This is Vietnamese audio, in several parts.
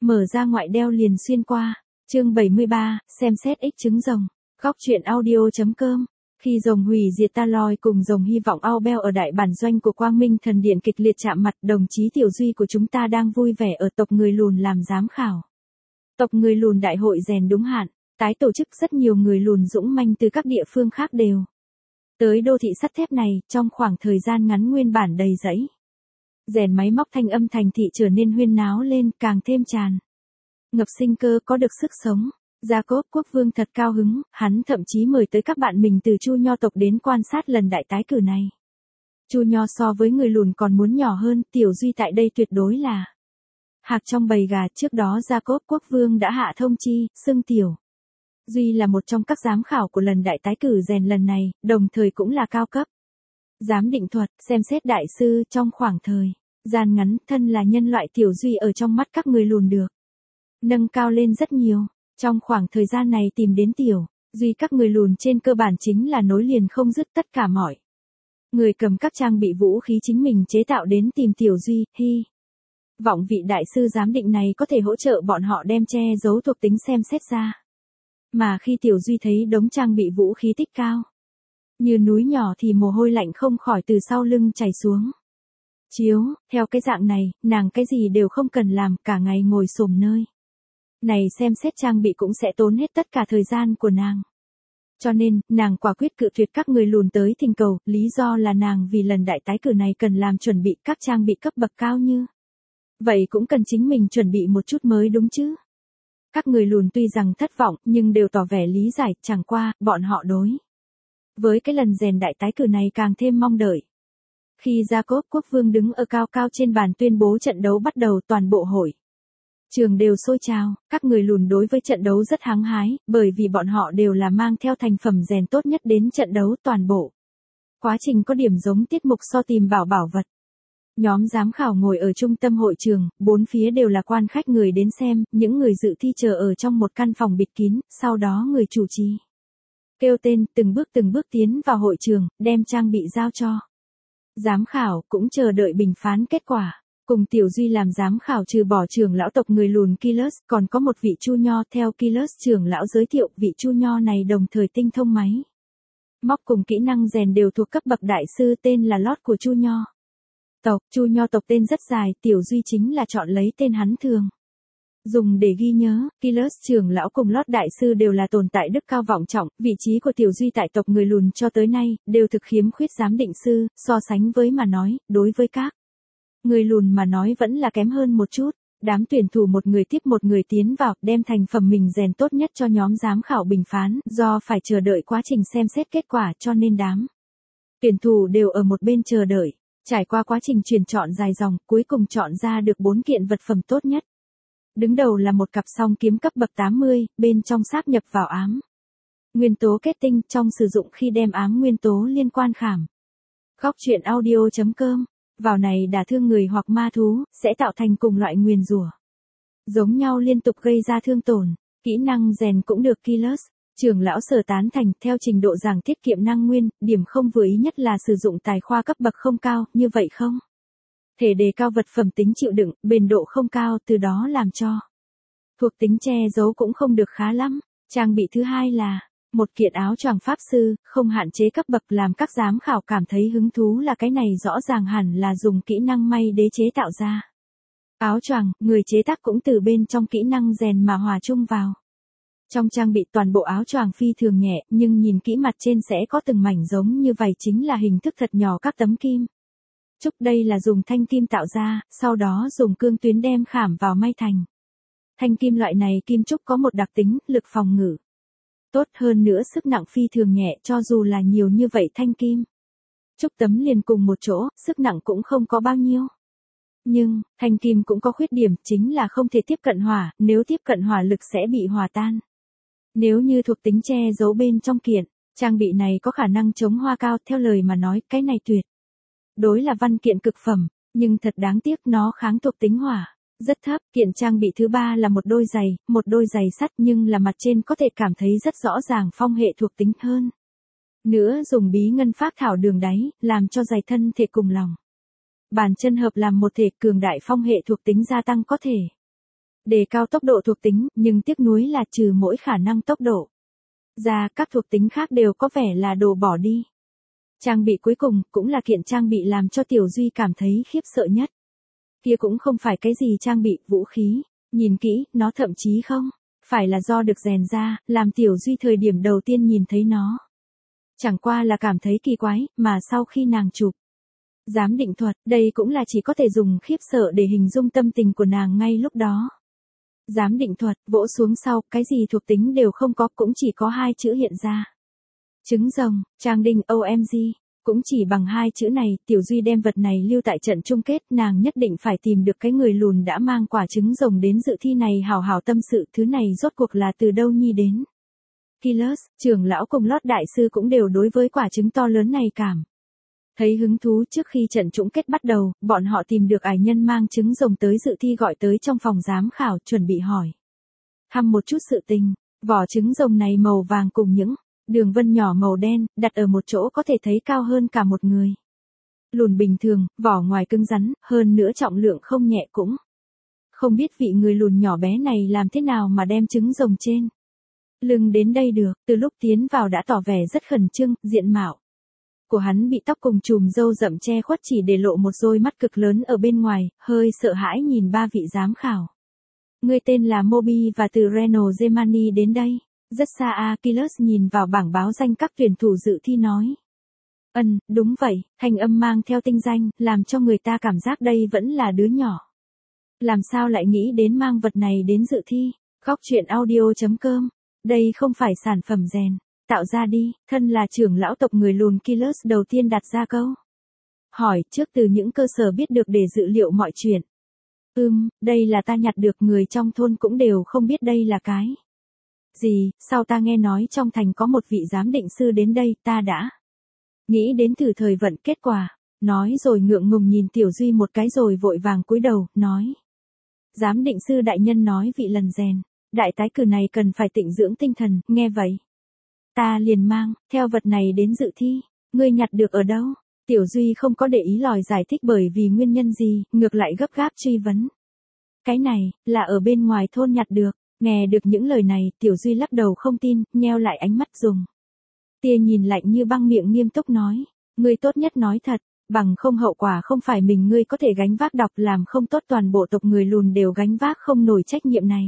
Mở ra ngoại đeo liền xuyên qua. Chương 73, xem xét ích trứng rồng. Góc truyện audio.com. Khi rồng hủy diệt Taloy cùng rồng hy vọng Aubel ở đại bản doanh của Quang Minh Thần Điện kịch liệt chạm mặt, đồng chí Tiểu Duy của chúng ta đang vui vẻ ở tộc người lùn làm giám khảo. Tộc người lùn đại hội rèn đúng hạn, tái tổ chức, rất nhiều người lùn dũng manh từ các địa phương khác đều tới đô thị sắt thép này, trong khoảng thời gian ngắn nguyên bản đầy rẫy rèn máy móc, thanh âm thành thị trở nên huyên náo lên, càng thêm tràn ngập sinh cơ, có được sức sống. Jacob quốc vương thật cao hứng, hắn thậm chí mời tới các bạn mình từ Chu Nho tộc đến quan sát lần đại tái cử này. Chu Nho so với người lùn còn muốn nhỏ hơn, Tiểu Duy tại đây tuyệt đối là hạc trong bầy gà. Trước đó Jacob quốc vương đã hạ thông chi, xưng Tiểu Duy là một trong các giám khảo của lần đại tái cử rèn lần này, đồng thời cũng là cao cấp giám định thuật, xem xét đại sư. Trong khoảng thời gian ngắn, thân là nhân loại, Tiểu Duy ở trong mắt các người lùn được nâng cao lên rất nhiều. Trong khoảng thời gian này tìm đến Tiểu Duy, các người lùn trên cơ bản chính là nối liền không dứt, tất cả mọi người cầm các trang bị vũ khí chính mình chế tạo đến tìm Tiểu Duy, hy vọng vị đại sư giám định này có thể hỗ trợ bọn họ đem che giấu thuộc tính xem xét ra. Mà khi Tiểu Duy thấy đống trang bị vũ khí tích cao như núi nhỏ thì mồ hôi lạnh không khỏi từ sau lưng chảy xuống. Chiếu theo cái dạng này, nàng cái gì đều không cần làm, cả ngày ngồi xổm nơi này xem xét trang bị cũng sẽ tốn hết tất cả thời gian của nàng. Cho nên, nàng quả quyết cự tuyệt các người lùn tới thỉnh cầu, lý do là nàng vì lần đại tái cử này cần làm chuẩn bị các trang bị cấp bậc cao như vậy cũng cần chính mình chuẩn bị một chút mới đúng chứ. Các người lùn tuy rằng thất vọng, nhưng đều tỏ vẻ lý giải, chẳng qua, bọn họ đối với cái lần rèn đại tái cử này càng thêm mong đợi. Khi Jacob quốc vương đứng ở cao cao trên bàn tuyên bố trận đấu bắt đầu, toàn bộ hội trường đều sôi trào. Các người lùn đối với trận đấu rất hăng hái, bởi vì bọn họ đều là mang theo thành phẩm rèn tốt nhất đến trận đấu. Toàn bộ quá trình có điểm giống tiết mục so tìm bảo vật. Nhóm giám khảo ngồi ở trung tâm hội trường, bốn phía đều là quan khách người đến xem, những người dự thi chờ ở trong một căn phòng bịt kín, sau đó người chủ trì kêu tên, từng bước tiến vào hội trường, đem trang bị giao cho giám khảo, cũng chờ đợi bình phán kết quả. Cùng Tiểu Duy làm giám khảo trừ bỏ trưởng lão tộc người lùn Killers, còn có một vị Chu Nho. Theo Killers trưởng lão giới thiệu, vị Chu Nho này đồng thời tinh thông máy móc cùng kỹ năng rèn đều thuộc cấp bậc đại sư, tên là Lót của Chu Nho tộc. Chu Nho tộc tên rất dài, Tiểu Duy chính là chọn lấy tên hắn thường dùng để ghi nhớ. Killers trưởng lão cùng Lót đại sư đều là tồn tại đức cao vọng trọng, vị trí của Tiểu Duy tại tộc người lùn cho tới nay đều thực khiếm khuyết giám định sư, so sánh với mà nói, đối với các người lùn mà nói vẫn là kém hơn một chút. Đám tuyển thủ một người tiếp một người tiến vào, đem thành phẩm mình rèn tốt nhất cho nhóm giám khảo bình phán, do phải chờ đợi quá trình xem xét kết quả cho nên đám tuyển thủ đều ở một bên chờ đợi. Trải qua quá trình tuyển chọn dài dòng, cuối cùng chọn ra được 4 kiện vật phẩm tốt nhất. Đứng đầu là một cặp song kiếm cấp bậc 80, bên trong sáp nhập vào ám nguyên tố kết tinh, trong sử dụng khi đem ám nguyên tố liên quan khảm. Góc truyện audio.com. Vào này đả thương người hoặc ma thú, sẽ tạo thành cùng loại nguyền rủa giống nhau liên tục gây ra thương tổn. Kỹ năng rèn cũng được Killers trưởng lão sở tán thành. Theo trình độ giảng tiết kiệm năng nguyên, điểm không vừa ý nhất là sử dụng tài khoa cấp bậc không cao, như vậy không thể đề cao vật phẩm tính chịu đựng, bền độ không cao, từ đó làm cho thuộc tính che giấu cũng không được khá lắm. Trang bị thứ hai là một kiện áo choàng pháp sư, không hạn chế cấp bậc, làm các giám khảo cảm thấy hứng thú là cái này rõ ràng hẳn là dùng kỹ năng may đế chế tạo ra. Áo choàng, người chế tác cũng từ bên trong kỹ năng rèn mà hòa chung vào. Trong trang bị, toàn bộ áo choàng phi thường nhẹ, nhưng nhìn kỹ mặt trên sẽ có từng mảnh giống như vậy, chính là hình thức thật nhỏ các tấm kim trúc. Đây là dùng thanh kim tạo ra, sau đó dùng cương tuyến đem khảm vào may thành. Thanh kim loại này kim trúc có một đặc tính, lực phòng ngự tốt, hơn nữa sức nặng phi thường nhẹ, cho dù là nhiều như vậy thanh kim trúc tấm liền cùng một chỗ, sức nặng cũng không có bao nhiêu. Nhưng, thanh kim cũng có khuyết điểm, chính là không thể tiếp cận hỏa, nếu tiếp cận hỏa lực sẽ bị hòa tan. Nếu như thuộc tính che giấu bên trong kiện trang bị này có khả năng chống hoa cao, theo lời mà nói, cái này tuyệt đối là văn kiện cực phẩm, nhưng thật đáng tiếc nó kháng thuộc tính hỏa rất thấp. Kiện trang bị thứ ba là một đôi giày sắt, nhưng là mặt trên có thể cảm thấy rất rõ ràng phong hệ thuộc tính hơn. Nữa dùng bí ngân phác thảo đường đáy, làm cho giày thân thể cùng lòng bàn chân hợp làm một thể, cường đại phong hệ thuộc tính gia tăng có thể đề cao tốc độ thuộc tính, nhưng tiếc nuối là trừ mỗi khả năng tốc độ ra, các thuộc tính khác đều có vẻ là đồ bỏ đi. Trang bị cuối cùng cũng là kiện trang bị làm cho Tiểu Duy cảm thấy khiếp sợ nhất. Kia cũng không phải cái gì trang bị, vũ khí. Nhìn kỹ, nó thậm chí không phải là do được rèn ra, làm Tiểu Duy thời điểm đầu tiên nhìn thấy nó. Chẳng qua là cảm thấy kỳ quái, mà sau khi nàng chụp giám định thuật, đây cũng là chỉ có thể dùng khiếp sợ để hình dung tâm tình của nàng ngay lúc đó. Giám định thuật, vỗ xuống sau, cái gì thuộc tính đều không có, cũng chỉ có 2 chữ hiện ra. Trứng rồng, Trang Đinh OMG. Cũng chỉ bằng 2 chữ này, Tiểu Duy đem vật này lưu tại trận chung kết, nàng nhất định phải tìm được cái người lùn đã mang quả trứng rồng đến dự thi này hào hào tâm sự, thứ này rốt cuộc là từ đâu nhi đến. Killers, trưởng lão cùng Lót đại sư cũng đều đối với quả trứng to lớn này thấy hứng thú. Trước khi trận chung kết bắt đầu, bọn họ tìm được ải nhân mang trứng rồng tới dự thi, gọi tới trong phòng giám khảo, chuẩn bị hỏi thăm một chút sự tình. Vỏ trứng rồng này màu vàng cùng những đường vân nhỏ màu đen, đặt ở một chỗ có thể thấy cao hơn cả một người. Lùn bình thường, vỏ ngoài cứng rắn, hơn nữa trọng lượng không nhẹ, cũng không biết vị người lùn nhỏ bé này làm thế nào mà đem trứng rồng trên lưng đến đây được. Từ lúc tiến vào đã tỏ vẻ rất khẩn trương, diện mạo của hắn bị tóc cùng chùm râu rậm che khuất, chỉ để lộ một đôi mắt cực lớn ở bên ngoài, hơi sợ hãi nhìn 3 vị giám khảo. Người tên là Moby và từ Reno Germany đến đây. Rất xa a. Killers nhìn vào bảng báo danh các tuyển thủ dự thi nói. Đúng vậy, thanh âm mang theo tinh danh, làm cho người ta cảm giác đây vẫn là đứa nhỏ. Làm sao lại nghĩ đến mang vật này đến dự thi? Góc truyện audio.com. Đây không phải sản phẩm rèn tạo ra đi. Thân là trưởng lão tộc người lùn, Killers đầu tiên đặt ra câu hỏi trước từ những cơ sở biết được để dự liệu mọi chuyện. Đây là ta nhặt được, người trong thôn cũng đều không biết đây là cái gì. Sau ta nghe nói trong thành có một vị giám định sư đến đây, ta đã nghĩ đến thử thời vận, kết quả. Nói rồi ngượng ngùng nhìn Tiểu Duy một cái rồi vội vàng cúi đầu, nói. Giám định sư đại nhân nói vị lần rèn đại tái cử này cần phải tịnh dưỡng tinh thần, nghe vậy. Ta liền mang theo vật này đến dự thi. Ngươi nhặt được ở đâu? Tiểu Duy không có để ý lòi giải thích bởi vì nguyên nhân gì, ngược lại gấp gáp truy vấn. Cái này, là ở bên ngoài thôn nhặt được. Nghe được những lời này, Tiểu Duy lắc đầu không tin, nheo lại ánh mắt dùng tia nhìn lạnh như băng, miệng nghiêm túc nói. Ngươi tốt nhất nói thật, bằng không hậu quả không phải mình ngươi có thể gánh vác, đọc làm không tốt toàn bộ tộc người lùn đều gánh vác không nổi trách nhiệm này.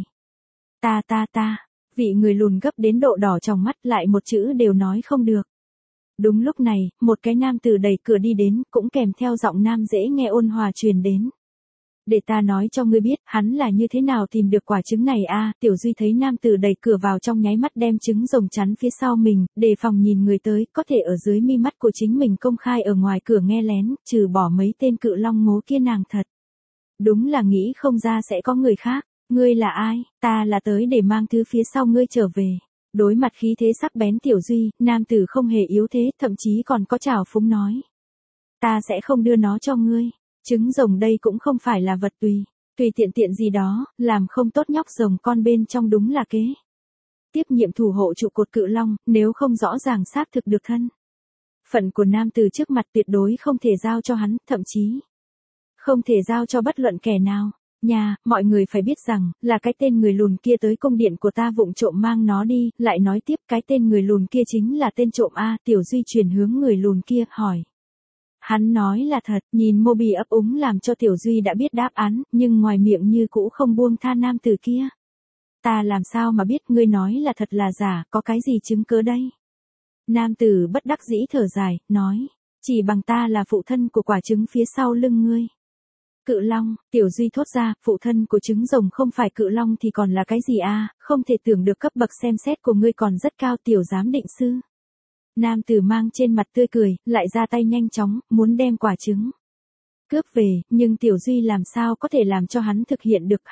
Ta. Vị người lùn gấp đến độ đỏ trong mắt, lại một chữ đều nói không được. Đúng lúc này, một cái nam tử đẩy cửa đi đến, cũng kèm theo giọng nam dễ nghe ôn hòa truyền đến. Để ta nói cho ngươi biết, hắn là như thế nào tìm được quả trứng này a. Tiểu Duy thấy nam tử đẩy cửa vào trong nháy mắt đem trứng rồng chắn phía sau mình, đề phòng nhìn người tới, có thể ở dưới mi mắt của chính mình công khai ở ngoài cửa nghe lén, trừ bỏ mấy tên cự long ngố kia nàng thật. Đúng là nghĩ không ra sẽ có người khác. Ngươi là ai? Ta là tới để mang thứ phía sau ngươi trở về. Đối mặt khí thế sắc bén Tiểu Duy, nam tử không hề yếu thế, thậm chí còn có trào phúng nói. Ta sẽ không đưa nó cho ngươi. Trứng rồng đây cũng không phải là vật tùy tiện gì đó, làm không tốt nhóc rồng con bên trong đúng là kế tiếp nhiệm thủ hộ trụ cột cự long, nếu không rõ ràng xác thực được thân phận của nam tử trước mặt, tuyệt đối không thể giao cho hắn, thậm chí không thể giao cho bất luận kẻ nào. Mọi người phải biết rằng, là cái tên người lùn kia tới cung điện của ta vụng trộm mang nó đi, lại nói tiếp cái tên người lùn kia chính là tên trộm a. Tiểu Duy chuyển hướng người lùn kia, hỏi. Hắn nói là thật, nhìn Moby ấp úng làm cho Tiểu Duy đã biết đáp án, nhưng ngoài miệng như cũ không buông tha nam tử kia. Ta làm sao mà biết, ngươi nói là thật là giả, có cái gì chứng cứ đây? Nam tử bất đắc dĩ thở dài, nói. Chỉ bằng ta là phụ thân của quả trứng phía sau lưng ngươi. Cự long, Tiểu Duy thốt ra, phụ thân của trứng rồng không phải cự long thì còn là cái gì a? Không thể tưởng được cấp bậc xem xét của ngươi còn rất cao, Tiểu giám định sư. Nam tử mang trên mặt tươi cười, lại ra tay nhanh chóng, muốn đem quả trứng cướp về, nhưng Tiểu Duy làm sao có thể làm cho hắn thực hiện được.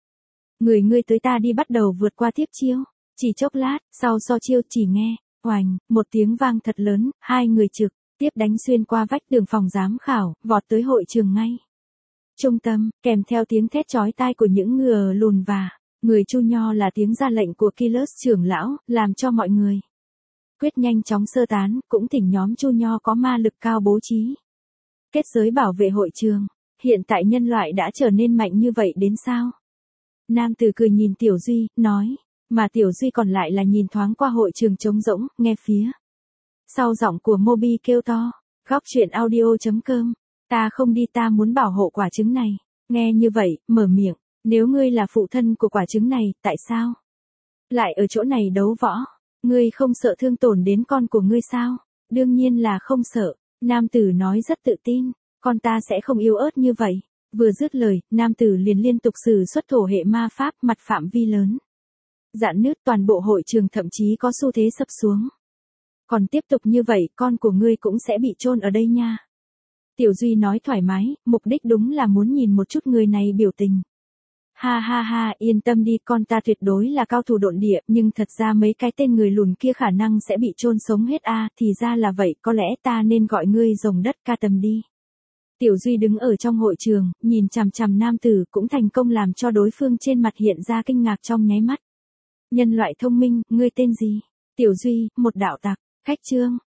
Ngươi tới ta đi, bắt đầu vượt qua tiếp chiêu. Chỉ chốc lát, sau so chiêu chỉ nghe, oành, một tiếng vang thật lớn, hai người trực tiếp đánh xuyên qua vách tường phòng giám khảo, vọt tới hội trường ngay trung tâm, kèm theo tiếng thét chói tai của những người lùn và người Chu Nho là tiếng ra lệnh của Killers trưởng lão, làm cho mọi người quyết nhanh chóng sơ tán, cũng thỉnh nhóm Chu Nho có ma lực cao bố trí kết giới bảo vệ hội trường. Hiện tại nhân loại đã trở nên mạnh như vậy đến sao? Nam tử cười nhìn Tiểu Duy, nói. Mà Tiểu Duy còn lại là nhìn thoáng qua hội trường trống rỗng, nghe phía. Sau giọng của Moby kêu to. Góc chuyện audio.com. Ta không đi, ta muốn bảo hộ quả trứng này. Nghe như vậy, mở miệng. Nếu ngươi là phụ thân của quả trứng này, tại sao? Lại ở chỗ này đấu võ. Ngươi không sợ thương tổn đến con của ngươi sao? Đương nhiên là không sợ. Nam tử nói rất tự tin. Con ta sẽ không yếu ớt như vậy. Vừa dứt lời, nam tử liền liên tục sử xuất thổ hệ ma pháp mặt phạm vi lớn. Dạn nứt toàn bộ hội trường, thậm chí có xu thế sập xuống. Còn tiếp tục như vậy, con của ngươi cũng sẽ bị chôn ở đây nha. Tiểu Duy nói thoải mái, mục đích đúng là muốn nhìn một chút người này biểu tình. Ha ha ha, yên tâm đi, con ta tuyệt đối là cao thủ độn địa, nhưng thật ra mấy cái tên người lùn kia khả năng sẽ bị chôn sống hết a, thì ra là vậy, có lẽ ta nên gọi ngươi rồng đất ca tầm đi. Tiểu Duy đứng ở trong hội trường, nhìn chằm chằm nam tử, cũng thành công làm cho đối phương trên mặt hiện ra kinh ngạc trong nháy mắt. Nhân loại thông minh, ngươi tên gì? Tiểu Duy, một đạo tặc. Khách trương,